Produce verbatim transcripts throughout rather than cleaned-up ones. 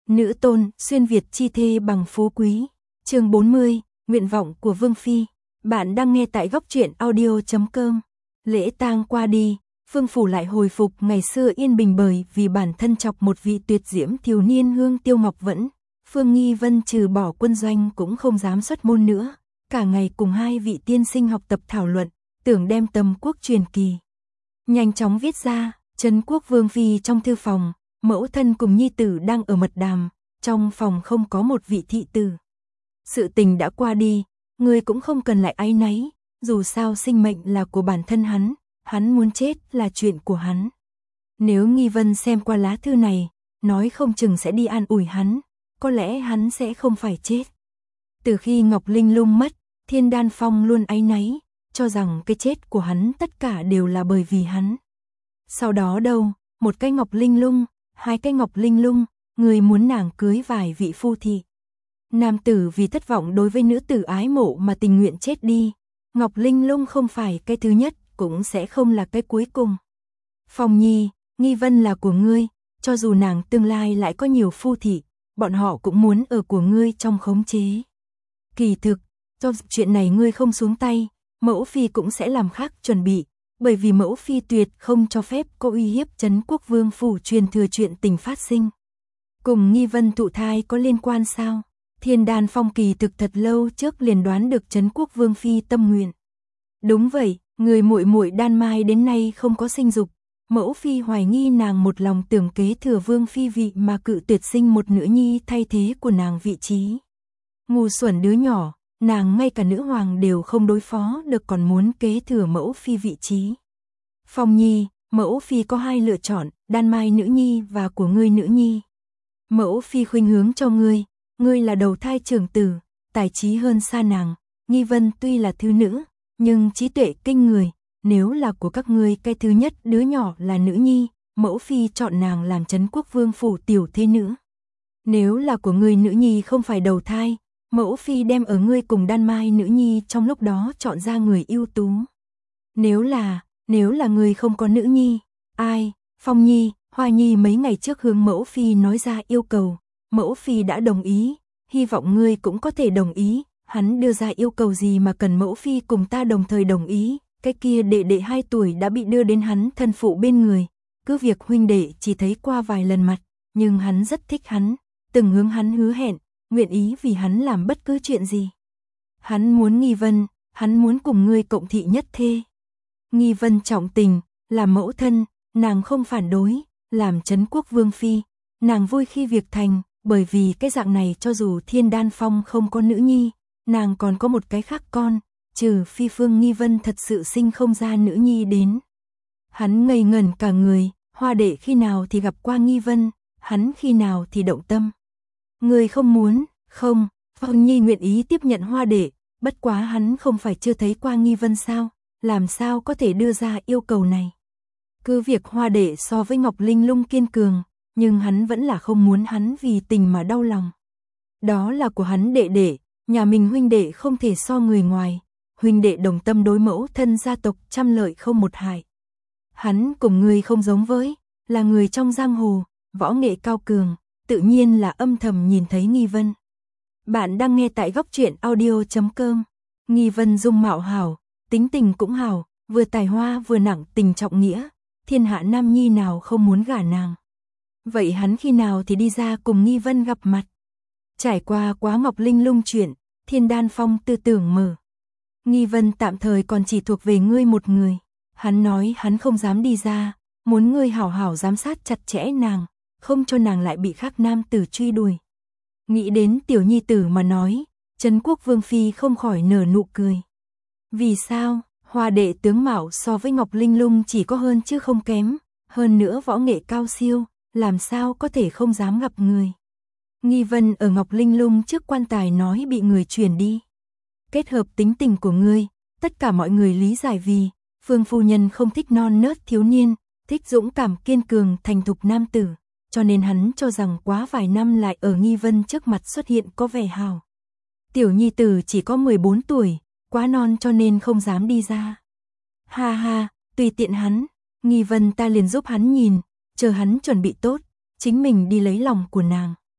Nữ tôn, xuyên Việt chi thê bằng phú quý. Chương bốn mươi, nguyện vọng của Vương Phi. Bạn đang nghe tại góc truyện audio chấm com. Lễ tang qua đi, Vương Phủ lại hồi phục ngày xưa yên bình bởi vì bản thân chọc một vị tuyệt diễm thiếu niên Hương Tiêu Ngọc Vẫn. Phương Nghi Vân trừ bỏ quân doanh cũng không dám xuất môn nữa. Cả ngày cùng hai vị tiên sinh học tập thảo luận, tưởng đem Tâm Quốc truyền kỳ nhanh chóng viết ra. Trấn Quốc Vương Phi trong thư phòng, mẫu thân cùng nhi tử đang ở mật đàm, trong phòng không có một vị thị tử. Sự tình đã qua đi, người cũng không cần lại áy náy, dù sao sinh mệnh là của bản thân hắn, hắn muốn chết là chuyện của hắn. Nếu Nghi Vân xem qua lá thư này, nói không chừng sẽ đi an ủi hắn, có lẽ hắn sẽ không phải chết. Từ khi Ngọc Linh Lung mất, Thiên Đan Phong luôn áy náy, cho rằng cái chết của hắn tất cả đều là bởi vì hắn. Sau đó đâu, một cái Ngọc Linh Lung, hai cái Ngọc Linh Lung, người muốn nàng cưới vài vị phu thị. Nam tử vì thất vọng đối với nữ tử ái mộ mà tình nguyện chết đi. Ngọc Linh Lung không phải cái thứ nhất, cũng sẽ không là cái cuối cùng. Phong Nhi, Nghi Vân là của ngươi, cho dù nàng tương lai lại có nhiều phu thị, bọn họ cũng muốn ở của ngươi trong khống chế. Kỳ thực, do chuyện này ngươi không xuống tay, mẫu phi cũng sẽ làm khác chuẩn bị, bởi vì mẫu phi tuyệt không cho phép có uy hiếp Trấn Quốc Vương Phủ truyền thừa chuyện tình phát sinh. Cùng Nghi Vân thụ thai có liên quan sao? Thiên Đan Phong kỳ thực thật lâu trước liền đoán được Trấn Quốc Vương Phi tâm nguyện. Đúng vậy, người muội muội Đan Mai đến nay không có sinh dục, mẫu phi hoài nghi nàng một lòng tưởng kế thừa Vương Phi vị mà cự tuyệt sinh một nữ nhi thay thế của nàng vị trí. Ngu xuẩn đứa nhỏ, nàng ngay cả nữ hoàng đều không đối phó được còn muốn kế thừa mẫu phi vị trí. Phong Nhi, mẫu phi có hai lựa chọn, Đan Mai nữ nhi và của ngươi nữ nhi. Mẫu phi khuynh hướng cho ngươi, ngươi là đầu thai trưởng tử, tài trí hơn xa nàng. Nghi Vân tuy là thứ nữ, nhưng trí tuệ kinh người, nếu là của các ngươi cái thứ nhất đứa nhỏ là nữ nhi, mẫu phi chọn nàng làm Trấn Quốc Vương Phủ tiểu thế nữ. Nếu là của ngươi nữ nhi không phải đầu thai, mẫu phi đem ở ngươi cùng Đan Mai nữ nhi trong lúc đó chọn ra người ưu tú. Nếu là, nếu là ngươi không có nữ nhi, ai? Phong Nhi, Hoa Nhi mấy ngày trước hướng mẫu phi nói ra yêu cầu, mẫu phi đã đồng ý, hy vọng ngươi cũng có thể đồng ý. Hắn đưa ra yêu cầu gì mà cần mẫu phi cùng ta đồng thời đồng ý? Cái kia đệ đệ hai tuổi đã bị đưa đến hắn thân phụ bên người, cứ việc huynh đệ chỉ thấy qua vài lần mặt, nhưng hắn rất thích hắn, từng hướng hắn hứa hẹn, nguyện ý vì hắn làm bất cứ chuyện gì. Hắn muốn Nghi Vân, hắn muốn cùng ngươi cộng thị nhất thê. Nghi Vân trọng tình, làm mẫu thân, nàng không phản đối, làm Trấn Quốc Vương Phi, nàng vui khi việc thành, bởi vì cái dạng này cho dù Thiên Đan Phong không có nữ nhi, nàng còn có một cái khác con, trừ phi Phương Nghi Vân thật sự sinh không ra nữ nhi đến. Hắn ngây ngẩn cả người, Hoa đệ khi nào thì gặp qua Nghi Vân, hắn khi nào thì động tâm. Người không muốn, không, Phong Nhi nguyện ý tiếp nhận Hoa đệ, bất quá hắn không phải chưa thấy qua Nghi Vân sao, làm sao có thể đưa ra yêu cầu này. Cứ việc Hoa đệ so với Ngọc Linh Lung kiên cường, nhưng hắn vẫn là không muốn hắn vì tình mà đau lòng. Đó là của hắn đệ đệ, nhà mình huynh đệ không thể so người ngoài, huynh đệ đồng tâm đối mẫu thân gia tộc trăm lợi không một hại. Hắn cùng người không giống với, là người trong giang hồ, võ nghệ cao cường, tự nhiên là âm thầm nhìn thấy Nghi Vân. Bạn đang nghe tại góc truyện audio chấm com. Nghi Vân dung mạo hảo, tính tình cũng hảo, vừa tài hoa vừa nặng tình trọng nghĩa, thiên hạ nam nhi nào không muốn gả nàng. Vậy hắn khi nào thì đi ra cùng Nghi Vân gặp mặt? Trải qua quá Ngọc Linh Lung chuyện, Thiên Đan Phong tư tưởng mở. Nghi Vân tạm thời còn chỉ thuộc về ngươi một người. Hắn nói hắn không dám đi ra, muốn ngươi hảo hảo giám sát chặt chẽ nàng, không cho nàng lại bị khác nam tử truy đuổi. Nghĩ đến tiểu nhi tử mà nói, Trấn Quốc Vương Phi không khỏi nở nụ cười. Vì sao? Hoa đệ tướng mạo so với Ngọc Linh Lung chỉ có hơn chứ không kém, hơn nữa võ nghệ cao siêu, làm sao có thể không dám gặp người. Nghi Vân ở Ngọc Linh Lung trước quan tài nói bị người truyền đi. Kết hợp tính tình của ngươi, tất cả mọi người lý giải vì Phương phu nhân không thích non nớt thiếu niên, thích dũng cảm kiên cường thành thục nam tử, cho nên hắn cho rằng quá vài năm lại ở Nghi Vân trước mặt xuất hiện có vẻ hào. Tiểu nhi tử chỉ có mười bốn tuổi, quá non cho nên không dám đi ra. Ha ha, tùy tiện hắn, Nghi Vân ta liền giúp hắn nhìn, chờ hắn chuẩn bị tốt, chính mình đi lấy lòng của nàng.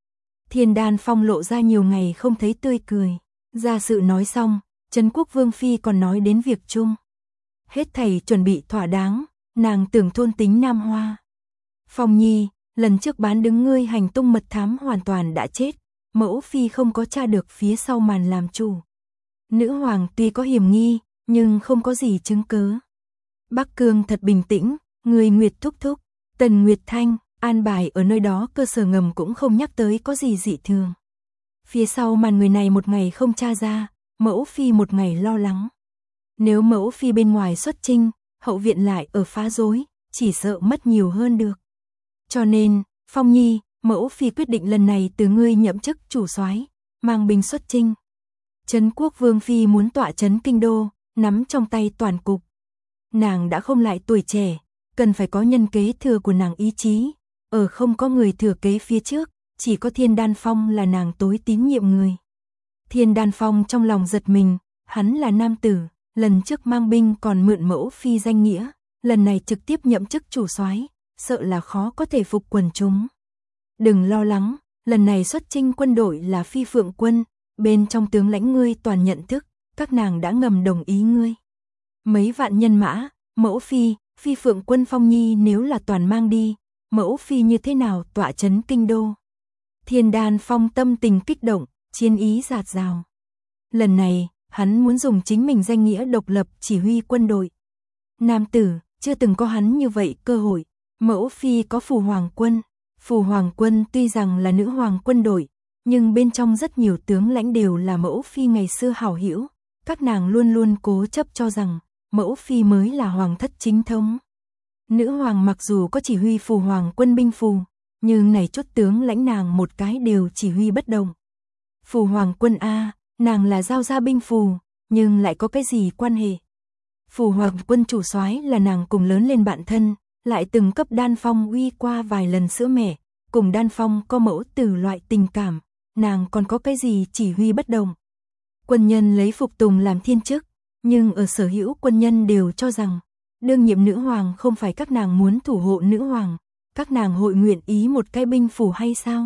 Thiên Đan Phong lộ ra nhiều ngày không thấy tươi cười. Gia sự nói xong, Trấn Quốc Vương Phi còn nói đến việc chung. Hết thảy chuẩn bị thỏa đáng, nàng tưởng thôn tính Nam Hoa. Phong Nhi, lần trước bán đứng ngươi hành tung mật thám hoàn toàn đã chết, mẫu Phi không có tra được phía sau màn làm chủ. Nữ hoàng tuy có hiểm nghi, nhưng không có gì chứng cứ. Bắc Cương thật bình tĩnh, người Nguyệt thúc thúc, Tần Nguyệt Thanh, an bài ở nơi đó cơ sở ngầm cũng không nhắc tới có gì dị thường. Phía sau màn người này một ngày không tra ra, mẫu Phi một ngày lo lắng. Nếu mẫu Phi bên ngoài xuất chinh, hậu viện lại ở phá rối, chỉ sợ mất nhiều hơn được. Cho nên, Phong Nhi, mẫu Phi quyết định lần này từ ngươi nhậm chức chủ soái, mang binh xuất chinh. Trấn Quốc Vương Phi muốn tọa trấn kinh đô, nắm trong tay toàn cục. Nàng đã không lại tuổi trẻ, cần phải có nhân kế thừa của nàng ý chí, ở không có người thừa kế phía trước, chỉ có Thiên Đan Phong là nàng tối tín nhiệm người. Thiên Đan Phong trong lòng giật mình, hắn là nam tử, lần trước mang binh còn mượn mẫu Phi danh nghĩa, lần này trực tiếp nhậm chức chủ soái, sợ là khó có thể phục quần chúng. Đừng lo lắng, lần này xuất chinh quân đội là Phi Phượng quân, bên trong tướng lãnh ngươi toàn nhận thức, các nàng đã ngầm đồng ý ngươi. Mấy vạn nhân mã, mẫu Phi, Phi Phượng quân Phong Nhi nếu là toàn mang đi, mẫu Phi như thế nào tọa trấn kinh đô. Thiên Đan Phong tâm tình kích động, chiến ý dạt dào. Lần này, hắn muốn dùng chính mình danh nghĩa độc lập chỉ huy quân đội. Nam tử, chưa từng có hắn như vậy cơ hội. Mẫu Phi có Phù Hoàng quân. Phù Hoàng quân tuy rằng là nữ hoàng quân đội, nhưng bên trong rất nhiều tướng lãnh đều là mẫu Phi ngày xưa hảo hữu. Các nàng luôn luôn cố chấp cho rằng, mẫu Phi mới là hoàng thất chính thống. Nữ hoàng mặc dù có chỉ huy Phù Hoàng quân binh phù, nhưng này chút tướng lãnh nàng một cái đều chỉ huy bất đồng. Phù Hoàng quân A, nàng là giao ra binh phù, nhưng lại có cái gì quan hệ? Phù Hoàng quân chủ soái là nàng cùng lớn lên bạn thân, lại từng cấp Đan Phong uy qua vài lần sữa mẹ, cùng Đan Phong có mẫu tử loại tình cảm, nàng còn có cái gì chỉ huy bất đồng? Quân nhân lấy phục tùng làm thiên chức, nhưng ở sở hữu quân nhân đều cho rằng, đương nhiệm nữ hoàng không phải các nàng muốn thủ hộ nữ hoàng, các nàng hội nguyện ý một cái binh phủ hay sao?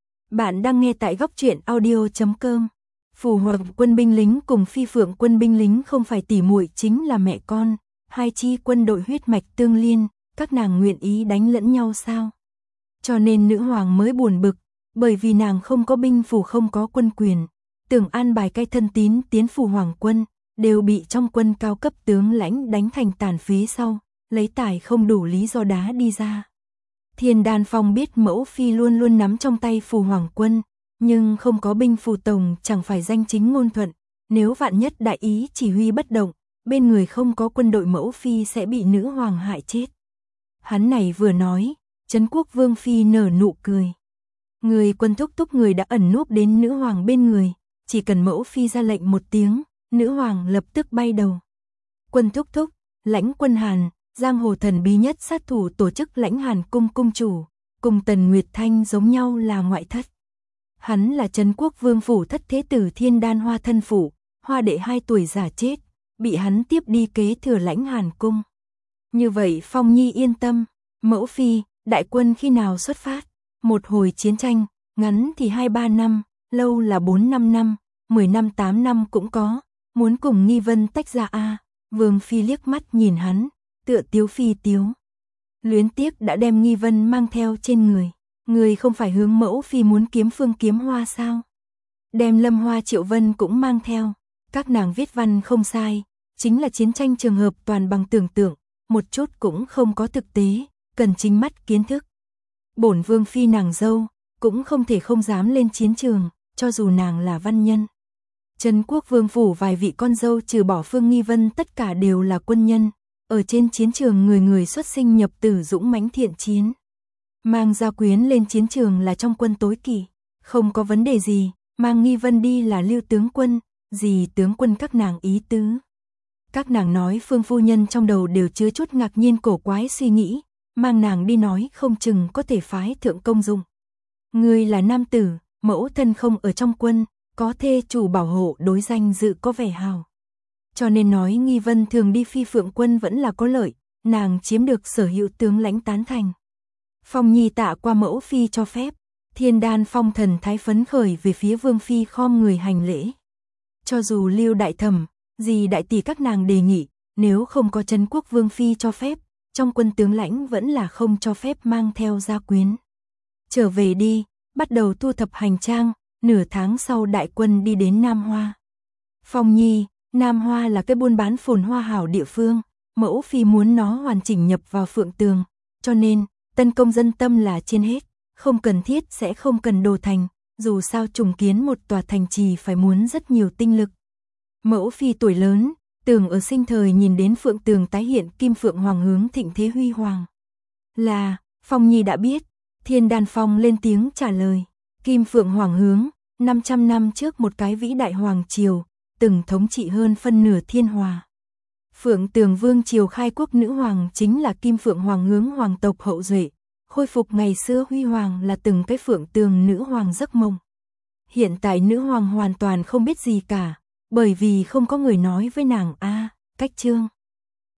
Bạn đang nghe tại góc truyện audio chấm com. Phù Hoàng quân binh lính cùng Phi Phượng quân binh lính không phải tỉ muội chính là mẹ con, hai chi quân đội huyết mạch tương liên, các nàng nguyện ý đánh lẫn nhau sao? Cho nên nữ hoàng mới buồn bực, bởi vì nàng không có binh phủ không có quân quyền, tưởng an bài cái thân tín tiến Phù Hoàng quân, đều bị trong quân cao cấp tướng lãnh đánh thành tàn phế sau, lấy tài không đủ lý do đá đi ra. Thiên Đan Phong biết mẫu Phi luôn luôn nắm trong tay Phù Hoàng quân, nhưng không có binh phù tổng chẳng phải danh chính ngôn thuận, nếu vạn nhất đại ý chỉ huy bất động, bên người không có quân đội mẫu Phi sẽ bị nữ hoàng hại chết. Hắn này vừa nói, Trấn Quốc Vương Phi nở nụ cười. Người quân thúc thúc người đã ẩn núp đến nữ hoàng bên người, chỉ cần mẫu Phi ra lệnh một tiếng, nữ hoàng lập tức bay đầu. Quân thúc thúc, lãnh quân Hàn, giang hồ thần bí nhất sát thủ tổ chức lãnh Hàn cung cung chủ, cùng Tần Nguyệt Thanh giống nhau là ngoại thất. Hắn là Trấn Quốc Vương phủ thất thế tử Thiên Đan Hoa thân phụ, Hoa đệ hai tuổi già chết, bị hắn tiếp đi kế thừa lãnh Hàn cung. Như vậy Phong Nhi yên tâm, mẫu Phi, đại quân khi nào xuất phát? Một hồi chiến tranh, ngắn thì hai ba năm, lâu là bốn năm năm, mười năm tám năm cũng có, muốn cùng Nghi Vân tách ra a à? Vương Phi liếc mắt nhìn hắn, tựa tiếu phi tiếu. Luyến tiếc đã đem Nghi Vân mang theo trên người. Người không phải hướng mẫu Phi muốn kiếm Phương Kiếm Hoa sao? Đem Lâm Hoa Triệu Vân cũng mang theo. Các nàng viết văn không sai, chính là chiến tranh trường hợp toàn bằng tưởng tượng, một chút cũng không có thực tế, cần chính mắt kiến thức. Bổn Vương Phi nàng dâu, cũng không thể không dám lên chiến trường, cho dù nàng là văn nhân. Trấn Quốc Vương phủ vài vị con dâu trừ bỏ Phương Nghi Vân tất cả đều là quân nhân, ở trên chiến trường người người xuất sinh nhập tử dũng mãnh thiện chiến. Mang Gia Quyến lên chiến trường là trong quân tối kỵ, không có vấn đề gì, mang Nghi Vân đi là lưu tướng quân, gì tướng quân các nàng ý tứ. Các nàng nói Phương phu nhân trong đầu đều chứa chút ngạc nhiên cổ quái suy nghĩ, mang nàng đi nói không chừng có thể phái thượng công dụng. Người là nam tử, mẫu thân không ở trong quân, có thê chủ bảo hộ đối danh dự có vẻ hào. Cho nên nói Nghi Vân thường đi Phi Phượng quân vẫn là có lợi, nàng chiếm được sở hữu tướng lãnh tán thành. Phong Nhi tạ qua mẫu Phi cho phép, Thiên Đan Phong thần thái phấn khởi về phía Vương Phi khom người hành lễ. Cho dù Lưu đại thẩm, dì đại tỷ các nàng đề nghị, nếu không có Trấn Quốc Vương Phi cho phép, trong quân tướng lãnh vẫn là không cho phép mang theo gia quyến. Trở về đi, bắt đầu thu thập hành trang, nửa tháng sau đại quân đi đến Nam Hoa. Phong Nhi, Nam Hoa là cái buôn bán phồn hoa hảo địa phương, mẫu phi muốn nó hoàn chỉnh nhập vào Phượng Tường, cho nên, tân công dân tâm là trên hết, không cần thiết sẽ không cần đồ thành, dù sao trùng kiến một tòa thành trì phải muốn rất nhiều tinh lực. Mẫu phi tuổi lớn, tưởng ở sinh thời nhìn đến Phượng Tường tái hiện Kim Phượng Hoàng hướng thịnh thế huy hoàng. Là, Phong Nhi đã biết, Thiên Đan Phong lên tiếng trả lời, Kim Phượng Hoàng hướng, năm trăm năm trước một cái vĩ đại hoàng triều, từng thống trị hơn phân nửa thiên hòa. Phượng Tường Vương triều khai quốc nữ hoàng chính là Kim Phượng Hoàng hướng hoàng tộc hậu duệ, khôi phục ngày xưa huy hoàng là từng cái Phượng Tường nữ hoàng giấc mộng. Hiện tại nữ hoàng hoàn toàn không biết gì cả, bởi vì không có người nói với nàng a, cách chương.